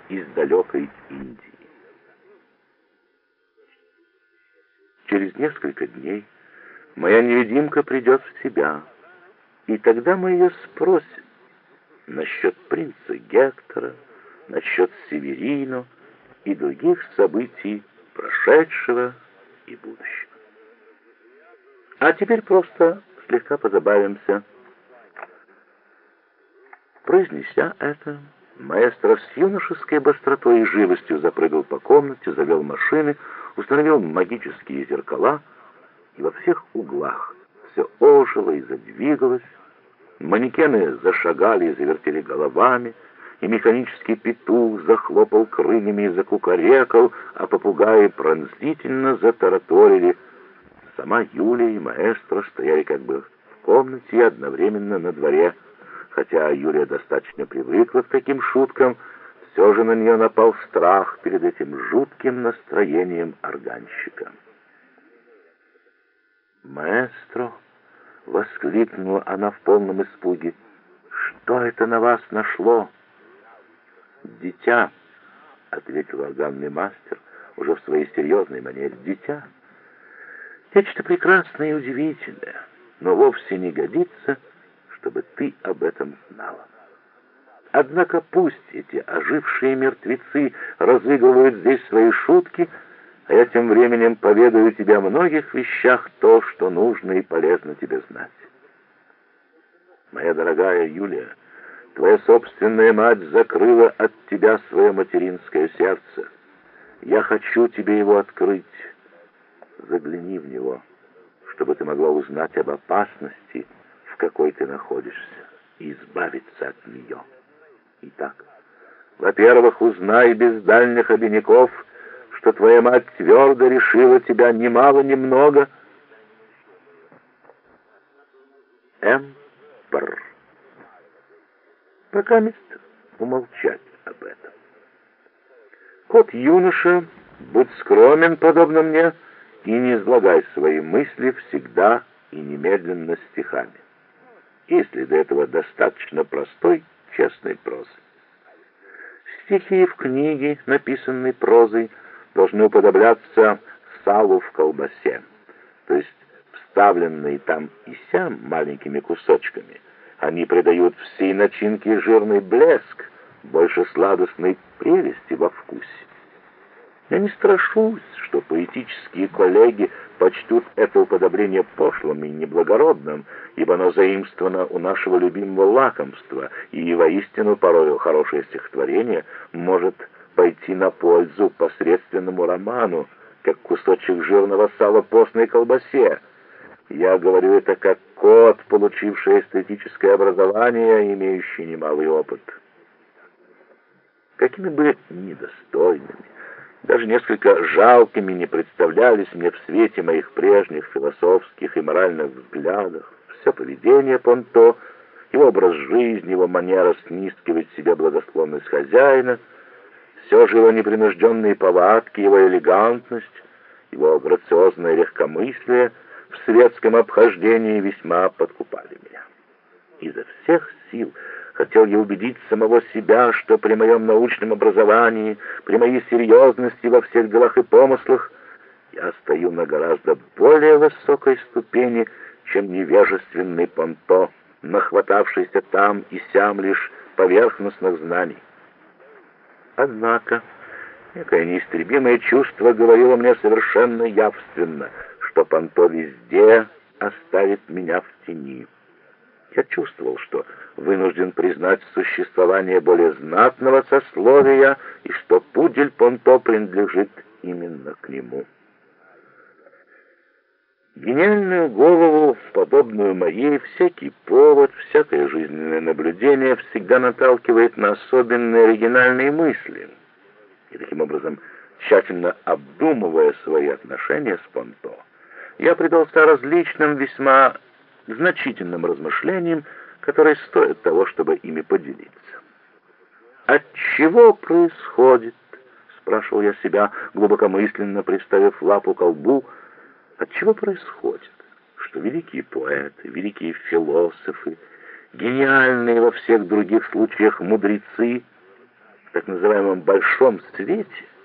из далекой Индии. Через несколько дней моя невидимка придет в себя, и тогда мы ее спросим насчет принца Гектора, насчет Северино и других событий прошедшего и будущего. А теперь просто слегка позабавимся. Произнеся это, маэстро с юношеской быстротой и живостью запрыгал по комнате, завел машины, установил магические зеркала, и во всех углах все ожило и задвигалось. Манекены зашагали и завертели головами, и механический петух захлопал крыльями и закукарекал, а попугаи пронзительно затараторили. Сама Юлия и маэстро стояли как бы в комнате и одновременно на дворе. Хотя Юлия достаточно привыкла к таким шуткам, все же на нее напал страх перед этим жутким настроением органщика. «Маэстро!» — воскликнула она в полном испуге. «Что это на вас нашло?» «Дитя!» — ответил органный мастер уже в своей серьезной манере. «Дитя! Нечто прекрасное и удивительное, но вовсе не годится, чтобы ты об этом знала. Однако пусть эти ожившие мертвецы разыгрывают здесь свои шутки, а я тем временем поведаю тебе о многих вещах то, что нужно и полезно тебе знать. Моя дорогая Юлия, твоя собственная мать закрыла от тебя свое материнское сердце. Я хочу тебе его открыть. Загляни в него, чтобы ты могла узнать об опасности, в какой ты находишься, и избавиться от нее. Итак, во-первых, узнай без дальних обиняков, что твоя мать твердо решила тебя ни мало ни много. М.Пр. Пока мест умолчать об этом. Кот-юноша, будь скромен, подобно мне, и не излагай свои мысли всегда и немедленно стихами, если до этого достаточно простой, честной прозы. Стихи в книге, написанной прозой, должны уподобляться салу в колбасе, то есть вставленные там и сям маленькими кусочками. Они придают всей начинке жирный блеск, больше сладостной прелести во вкусе. Я не страшусь, что поэтические коллеги почтут это уподобление пошлым и неблагородным, ибо оно заимствовано у нашего любимого лакомства, и воистину порою хорошее стихотворение может пойти на пользу посредственному роману, как кусочек жирного сала постной колбасе. Я говорю это как кот, получивший эстетическое образование, имеющий немалый опыт. Какими бы недостойными, даже несколько жалкими не представлялись мне в свете моих прежних философских и моральных взглядов все поведение Понто, его образ жизни, его манера снискивать себе благосклонность хозяина, все же его непринужденные повадки, его элегантность, его грациозное легкомыслие в светском обхождении весьма подкупали меня. Изо всех сил хотел я убедить самого себя, что при моем научном образовании, при моей серьезности во всех делах и помыслах, я стою на гораздо более высокой ступени, чем невежественный Понто, нахватавшийся там и сям лишь поверхностных знаний. Однако некое неистребимое чувство говорило мне совершенно явственно, что Понто везде оставит меня в тени. Я чувствовал, что вынужден признать существование более знатного сословия и что пудель Понто принадлежит именно к нему. Гениальную голову, подобную моей, всякий повод, всякое жизненное наблюдение всегда наталкивает на особенные оригинальные мысли. И таким образом, тщательно обдумывая свои отношения с Понто, я предался различным весьма значительным размышлениям, которые стоят того, чтобы ими поделиться. «От чего происходит?» — спрашивал я себя, глубокомысленно приставив лапу к лбу. «От чего происходит, что великие поэты, великие философы, гениальные во всех других случаях мудрецы, так называемом большом свете,